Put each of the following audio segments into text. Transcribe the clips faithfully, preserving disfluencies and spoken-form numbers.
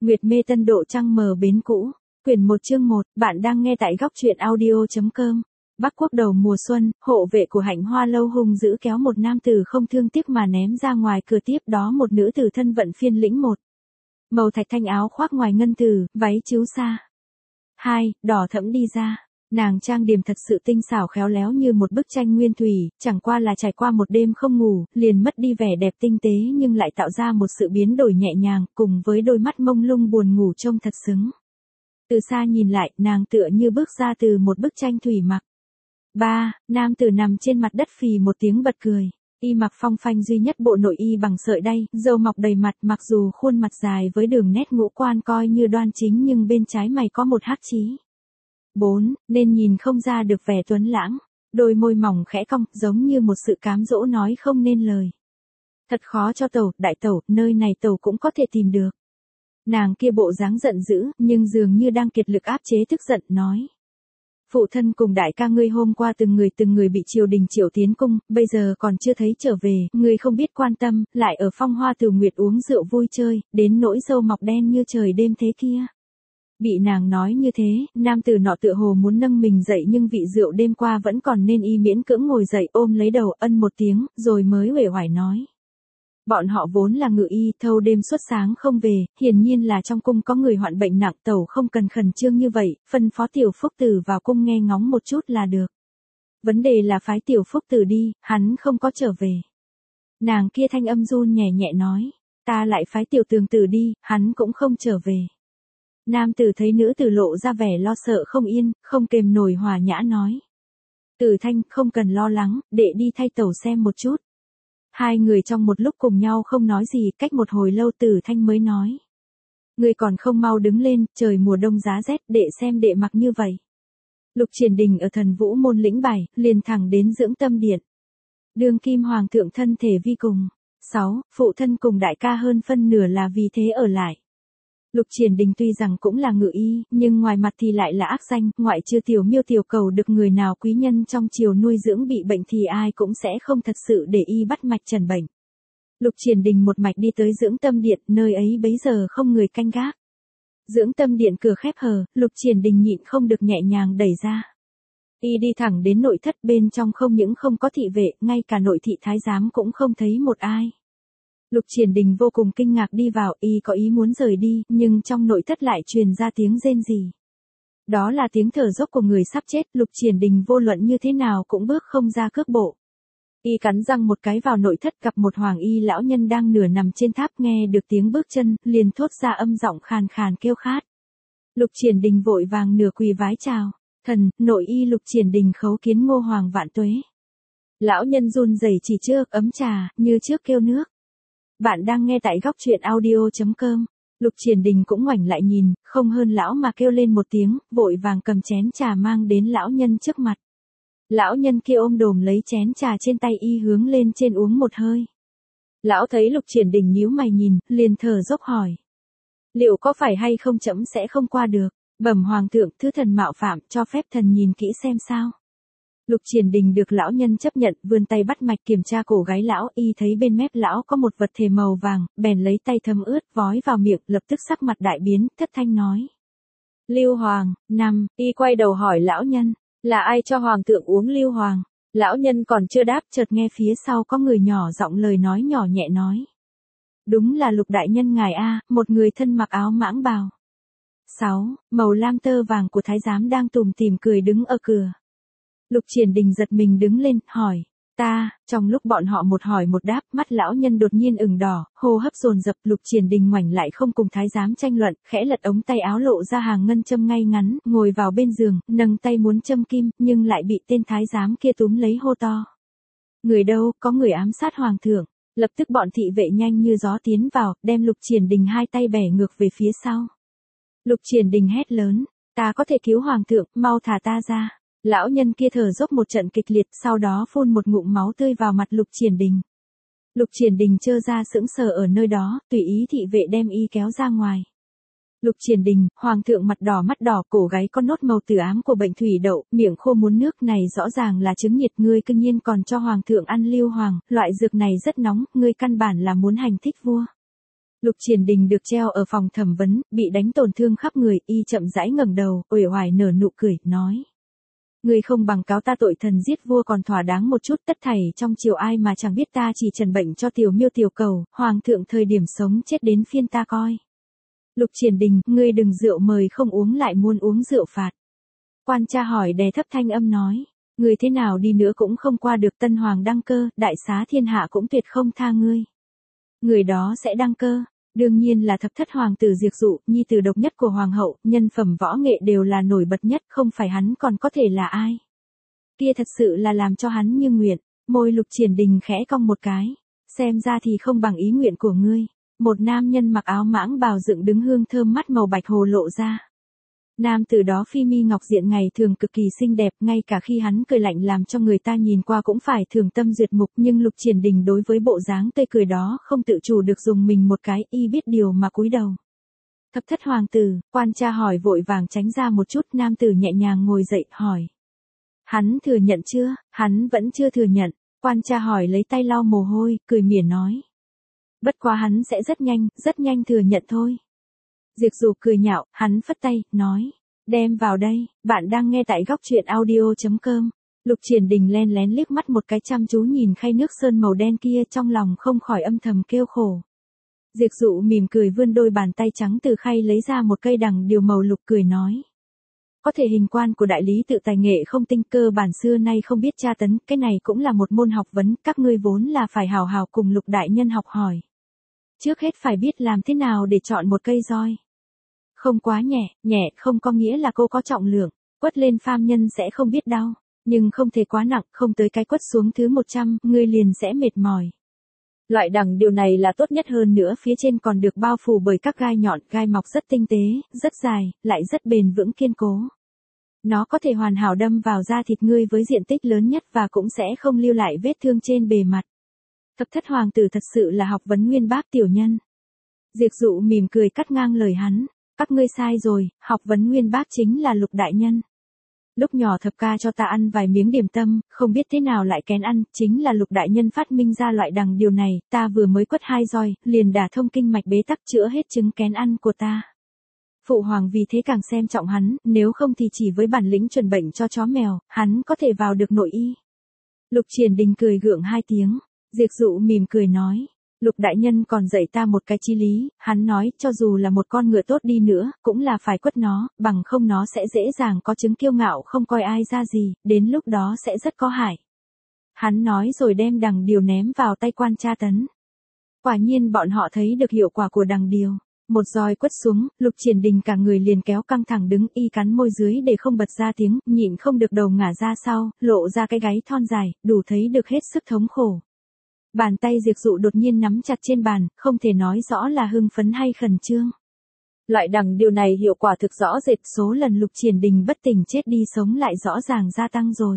Nguyệt mê tân độ trăng mờ bến cũ. Quyển một chương một, bạn đang nghe tại góc truyện audio.com. Bắc Quốc đầu mùa xuân, hộ vệ của Hạnh Hoa lâu hung dữ kéo một nam tử không thương tiếc mà ném ra ngoài cửa, tiếp đó một nữ tử thân vận phiên lĩnh một. Màu thạch thanh áo khoác ngoài ngân tử, váy chiếu xa. Hai, đỏ thẫm đi ra. Nàng trang điểm thật sự tinh xảo khéo léo như một bức tranh nguyên thủy, chẳng qua là trải qua một đêm không ngủ, liền mất đi vẻ đẹp tinh tế nhưng lại tạo ra một sự biến đổi nhẹ nhàng, cùng với đôi mắt mông lung buồn ngủ trông thật xứng. Từ xa nhìn lại, nàng tựa như bước ra từ một bức tranh thủy mặc. Ba, nam tử nằm trên mặt đất phì một tiếng bật cười. Y mặc phong phanh duy nhất bộ nội y bằng sợi đay, râu mọc đầy mặt, mặc dù khuôn mặt dài với đường nét ngũ quan coi như đoan chính nhưng bên trái mày có một hắc chí. Bốn, nên nhìn không ra được vẻ tuấn lãng, đôi môi mỏng khẽ cong, giống như một sự cám dỗ nói không nên lời. Thật khó cho tẩu, đại tẩu, nơi này tẩu cũng có thể tìm được. Nàng kia bộ dáng giận dữ, nhưng dường như đang kiệt lực áp chế tức giận, nói. Phụ thân cùng đại ca ngươi hôm qua từng người từng người bị triều đình triệu tiến cung, bây giờ còn chưa thấy trở về, ngươi không biết quan tâm, lại ở phong hoa từ nguyệt uống rượu vui chơi, đến nỗi râu mọc đen như trời đêm thế kia. Bị nàng nói như thế, nam tử nọ tựa hồ muốn nâng mình dậy nhưng vị rượu đêm qua vẫn còn nên y miễn cưỡng ngồi dậy ôm lấy đầu ân một tiếng, rồi mới uể oải nói. Bọn họ vốn là ngự y, thâu đêm suốt sáng không về, hiển nhiên là trong cung có người hoạn bệnh nặng, tẩu không cần khẩn trương như vậy, phân phó tiểu phúc tử vào cung nghe ngóng một chút là được. Vấn đề là phái tiểu phúc tử đi, hắn không có trở về. Nàng kia thanh âm run nhẹ nhẹ nói, ta lại phái tiểu tường tử đi, hắn cũng không trở về. Nam tử thấy nữ tử lộ ra vẻ lo sợ không yên, không kềm nổi hòa nhã nói. Tử Thanh, không cần lo lắng, đệ đi thay tẩu xem một chút. Hai người trong một lúc cùng nhau không nói gì, cách một hồi lâu Tử Thanh mới nói. Người còn không mau đứng lên, trời mùa đông giá rét, đệ xem đệ mặc như vậy. Lục Triển Đình ở Thần Vũ môn lĩnh bài, liền thẳng đến Dưỡng Tâm Điện. Đương kim hoàng thượng thân thể vi cùng. Sáu, phụ thân cùng đại ca hơn phân nửa là vì thế ở lại. Lục Triển Đình tuy rằng cũng là ngự y, nhưng ngoài mặt thì lại là ác danh, ngoại trừ tiểu miêu tiểu cầu được người nào quý nhân trong triều nuôi dưỡng bị bệnh thì ai cũng sẽ không thật sự để y bắt mạch trần bệnh. Lục Triển Đình một mạch đi tới Dưỡng Tâm Điện, nơi ấy bấy giờ không người canh gác. Dưỡng Tâm Điện cửa khép hờ, Lục Triển Đình nhịn không được nhẹ nhàng đẩy ra. Y đi thẳng đến nội thất, bên trong không những không có thị vệ, ngay cả nội thị thái giám cũng không thấy một ai. Lục Triển Đình vô cùng kinh ngạc đi vào, y có ý muốn rời đi, nhưng trong nội thất lại truyền ra tiếng rên rỉ. Đó là tiếng thở dốc của người sắp chết, Lục Triển Đình vô luận như thế nào cũng bước không ra cước bộ. Y cắn răng một cái vào nội thất, gặp một hoàng y lão nhân đang nửa nằm trên tháp, nghe được tiếng bước chân, liền thốt ra âm giọng khàn khàn kêu khát. Lục Triển Đình vội vàng nửa quỳ vái chào, thần, nội y Lục Triển Đình khấu kiến Ngô Hoàng vạn tuế. Lão nhân run rẩy chỉ trước ấm trà, như trước kêu nước. Bạn đang nghe tại góc truyện audio.com. Lục Triển Đình cũng ngoảnh lại nhìn, không hơn lão mà kêu lên một tiếng, vội vàng cầm chén trà mang đến lão nhân trước mặt. Lão nhân kia ôm đồm lấy chén trà trên tay y hướng lên trên uống một hơi. Lão thấy Lục Triển Đình nhíu mày nhìn, liền thở dốc hỏi. Liệu có phải hay không trẫm sẽ không qua được, bẩm hoàng thượng, thứ thần mạo phạm, cho phép thần nhìn kỹ xem sao. Lục Triển Đình được lão nhân chấp nhận, vươn tay bắt mạch kiểm tra cổ gáy lão, y thấy bên mép lão có một vật thể màu vàng, bèn lấy tay thấm ướt, vói vào miệng, lập tức sắc mặt đại biến, thất thanh nói. Lưu Hoàng, năm, y quay đầu hỏi lão nhân, là ai cho hoàng thượng uống Lưu Hoàng? Lão nhân còn chưa đáp, chợt nghe phía sau có người nhỏ giọng lời nói nhỏ nhẹ nói. Đúng là Lục đại nhân ngài a, một người thân mặc áo mãng bào. Sáu, màu lam tơ vàng của thái giám đang tủm tỉm cười đứng ở cửa. Lục Triển Đình giật mình đứng lên, hỏi, ta, trong lúc bọn họ một hỏi một đáp, mắt lão nhân đột nhiên ửng đỏ, hô hấp dồn dập. Lục Triển Đình ngoảnh lại không cùng thái giám tranh luận, khẽ lật ống tay áo lộ ra hàng ngân châm ngay ngắn, ngồi vào bên giường, nâng tay muốn châm kim, nhưng lại bị tên thái giám kia túm lấy hô to. Người đâu, có người ám sát hoàng thượng. Lập tức bọn thị vệ nhanh như gió tiến vào, đem Lục Triển Đình hai tay bẻ ngược về phía sau. Lục Triển Đình hét lớn, ta có thể cứu hoàng thượng, mau thả ta ra. Lão nhân kia thở dốc một trận kịch liệt, sau đó phun một ngụm máu tươi vào mặt Lục Triển Đình. Lục Triển Đình trơ ra sững sờ ở nơi đó, tùy ý thị vệ đem y kéo ra ngoài. Lục Triển Đình, hoàng thượng mặt đỏ mắt đỏ, cổ gáy có nốt màu tử ám của bệnh thủy đậu, miệng khô muốn nước, này rõ ràng là chứng nhiệt, ngươi cư nhiên còn cho hoàng thượng ăn Lưu Hoàng, loại dược này rất nóng, ngươi căn bản là muốn hành thích vua. Lục Triển Đình được treo ở phòng thẩm vấn, bị đánh tổn thương khắp người, y chậm rãi ngẩng đầu, uể oải nở nụ cười, nói. Ngươi không bằng cáo ta tội thần giết vua còn thỏa đáng một chút, tất thảy trong triều ai mà chẳng biết ta chỉ trần bệnh cho tiểu miêu tiểu cầu, hoàng thượng thời điểm sống chết đến phiên ta coi. Lục Triển Đình, ngươi đừng rượu mời không uống lại muốn uống rượu phạt. Quan tra hỏi đè thấp thanh âm nói, ngươi thế nào đi nữa cũng không qua được tân hoàng đăng cơ, đại xá thiên hạ cũng tuyệt không tha ngươi. Người đó sẽ đăng cơ. Đương nhiên là thập thất hoàng tử Diệp Dụ, nhi tử độc nhất của hoàng hậu, nhân phẩm võ nghệ đều là nổi bật nhất, không phải hắn còn có thể là ai. Kia thật sự là làm cho hắn như nguyện, môi Lục Triển Đình khẽ cong một cái, xem ra thì không bằng ý nguyện của ngươi. Một nam nhân mặc áo mãng bào dựng đứng hương thơm mắt màu bạch hồ lộ ra. Nam tử đó phi mi ngọc diện ngày thường cực kỳ xinh đẹp, ngay cả khi hắn cười lạnh làm cho người ta nhìn qua cũng phải thường tâm duyệt mục, nhưng Lục Triển Đình đối với bộ dáng tươi cười đó không tự chủ được dùng mình một cái, y biết điều mà cúi đầu. Thập thất hoàng tử, quan tra hỏi vội vàng tránh ra một chút, nam tử nhẹ nhàng ngồi dậy, hỏi. Hắn thừa nhận chưa? Hắn vẫn chưa thừa nhận, quan tra hỏi lấy tay lau mồ hôi, cười mỉa nói. Bất quá hắn sẽ rất nhanh, rất nhanh thừa nhận thôi. Diệp Dụ cười nhạo, hắn phất tay, nói. Đem vào đây, bạn đang nghe tại góc truyện audio chấm com. Lục Triển Đình len lén liếc mắt một cái chăm chú nhìn khay nước sơn màu đen kia, trong lòng không khỏi âm thầm kêu khổ. Diệp Dụ mỉm cười vươn đôi bàn tay trắng từ khay lấy ra một cây đằng điều màu lục, cười nói. Có thể hình quan của đại lý tự tài nghệ không tinh, cơ bản xưa nay không biết tra tấn, cái này cũng là một môn học vấn, các ngươi vốn là phải hào hào cùng Lục đại nhân học hỏi. Trước hết phải biết làm thế nào để chọn một cây roi. Không quá nhẹ, nhẹ không có nghĩa là cô có trọng lượng, quất lên phàm nhân sẽ không biết đau, nhưng không thể quá nặng, không tới cái quất xuống thứ một trăm, ngươi liền sẽ mệt mỏi. Loại đằng điều này là tốt nhất, hơn nữa phía trên còn được bao phủ bởi các gai nhọn, gai mọc rất tinh tế, rất dài, lại rất bền vững kiên cố. Nó có thể hoàn hảo đâm vào da thịt ngươi với diện tích lớn nhất và cũng sẽ không lưu lại vết thương trên bề mặt. Thập thất hoàng tử thật sự là học vấn nguyên bác tiểu nhân. Diệp Dụ mỉm cười cắt ngang lời hắn. Các ngươi sai rồi, học vấn nguyên bác chính là Lục đại nhân. Lúc nhỏ thập ca cho ta ăn vài miếng điểm tâm, không biết thế nào lại kén ăn, chính là Lục đại nhân phát minh ra loại đằng điều này, ta vừa mới quất hai roi, liền đả thông kinh mạch bế tắc, chữa hết chứng kén ăn của ta. Phụ hoàng vì thế càng xem trọng hắn, nếu không thì chỉ với bản lĩnh chuẩn bệnh cho chó mèo, hắn có thể vào được nội y. Lục Triển Đình cười gượng hai tiếng, Diệp Dụ mỉm cười nói. Lục đại nhân còn dạy ta một cái chí lý, hắn nói cho dù là một con ngựa tốt đi nữa, cũng là phải quất nó, bằng không nó sẽ dễ dàng có chứng kiêu ngạo không coi ai ra gì, đến lúc đó sẽ rất có hại. Hắn nói rồi đem đằng điều ném vào tay quan tra tấn. Quả nhiên bọn họ thấy được hiệu quả của đằng điều. Một roi quất xuống, Lục Triển Đình cả người liền kéo căng thẳng đứng, y cắn môi dưới để không bật ra tiếng, nhịn không được đầu ngả ra sau, lộ ra cái gáy thon dài, đủ thấy được hết sức thống khổ. Bàn tay Diệp Dụ đột nhiên nắm chặt trên bàn, không thể nói rõ là hưng phấn hay khẩn trương. Loại đằng điều này hiệu quả thực rõ rệt, số lần Lục Triển Đình bất tỉnh chết đi sống lại rõ ràng gia tăng rồi.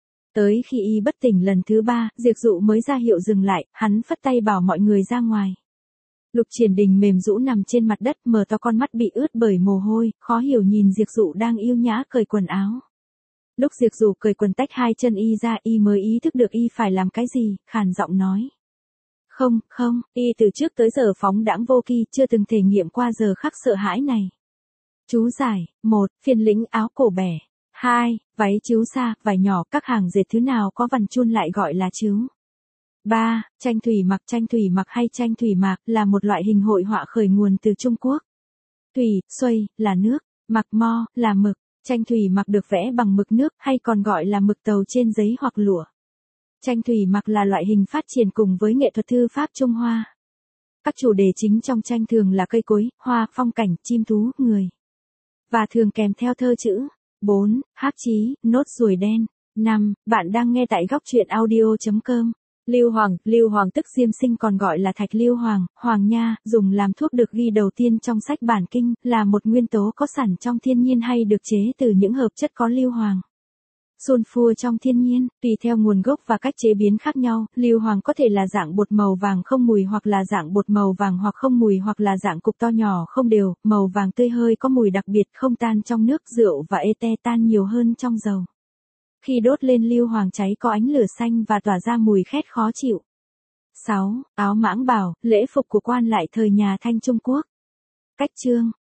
Tới khi y bất tỉnh lần thứ ba, Diệp Dụ mới ra hiệu dừng lại, hắn phất tay bảo mọi người ra ngoài. Lục Triển Đình mềm rũ nằm trên mặt đất, mở to con mắt bị ướt bởi mồ hôi, khó hiểu nhìn Diệp Dụ đang yêu nhã cởi quần áo. Lúc Diệp Dụ cởi quần tách hai chân y ra, y mới ý thức được y phải làm cái gì, khàn giọng nói. Không, không, y từ trước tới giờ phóng đãng vô kỳ, chưa từng thể nghiệm qua giờ khắc sợ hãi này. Chú giải, một, phiên lĩnh áo cổ bẻ. Hai, váy chiếu xa, vải nhỏ, các hàng dệt thứ nào có vằn chun lại gọi là chiếu. Ba, tranh thủy mặc. Tranh thủy mặc hay tranh thủy mạc là một loại hình hội họa khởi nguồn từ Trung Quốc. Thủy, xuôi, là nước, mặc mo, là mực. Tranh thủy mặc được vẽ bằng mực nước hay còn gọi là mực tàu trên giấy hoặc lụa. Tranh thủy mặc là loại hình phát triển cùng với nghệ thuật thư pháp Trung Hoa. Các chủ đề chính trong tranh thường là cây cối, hoa, phong cảnh, chim thú, người. Và thường kèm theo thơ chữ. bốn. Hắc chí, nốt ruồi đen. năm. Bạn đang nghe tại góc truyện audio chấm com. Lưu hoàng, lưu hoàng tức Diêm Sinh còn gọi là thạch lưu hoàng, hoàng nha, dùng làm thuốc được ghi đầu tiên trong sách bản kinh, là một nguyên tố có sẵn trong thiên nhiên hay được chế từ những hợp chất có lưu hoàng. Sulfur trong thiên nhiên, tùy theo nguồn gốc và cách chế biến khác nhau, lưu hoàng có thể là dạng bột màu vàng không mùi hoặc là dạng bột màu vàng hoặc không mùi hoặc là dạng cục to nhỏ không đều, màu vàng tươi hơi có mùi đặc biệt không tan trong nước, rượu và ete tan nhiều hơn trong dầu. Khi đốt lên lưu hoàng cháy có ánh lửa xanh và tỏa ra mùi khét khó chịu. sáu. Áo mãng bào, lễ phục của quan lại thời nhà Thanh Trung Quốc. Cách chương